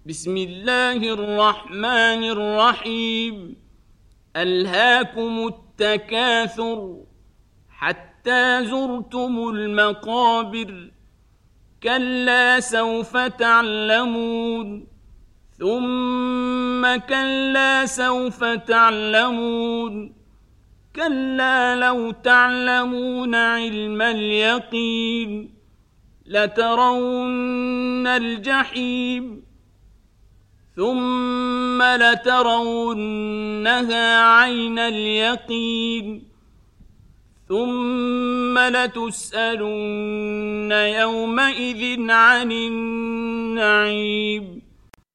بسم الله الرحمن الرحيم. ألهاكم التكاثر حتى زرتم المقابر، كلا سوف تعلمون ثم كلا سوف تعلمون، كلا لو تعلمون علم اليقين لترون الجحيم ثم لترونها عين اليقين ثم لتسألن يومئذ عن النعيم.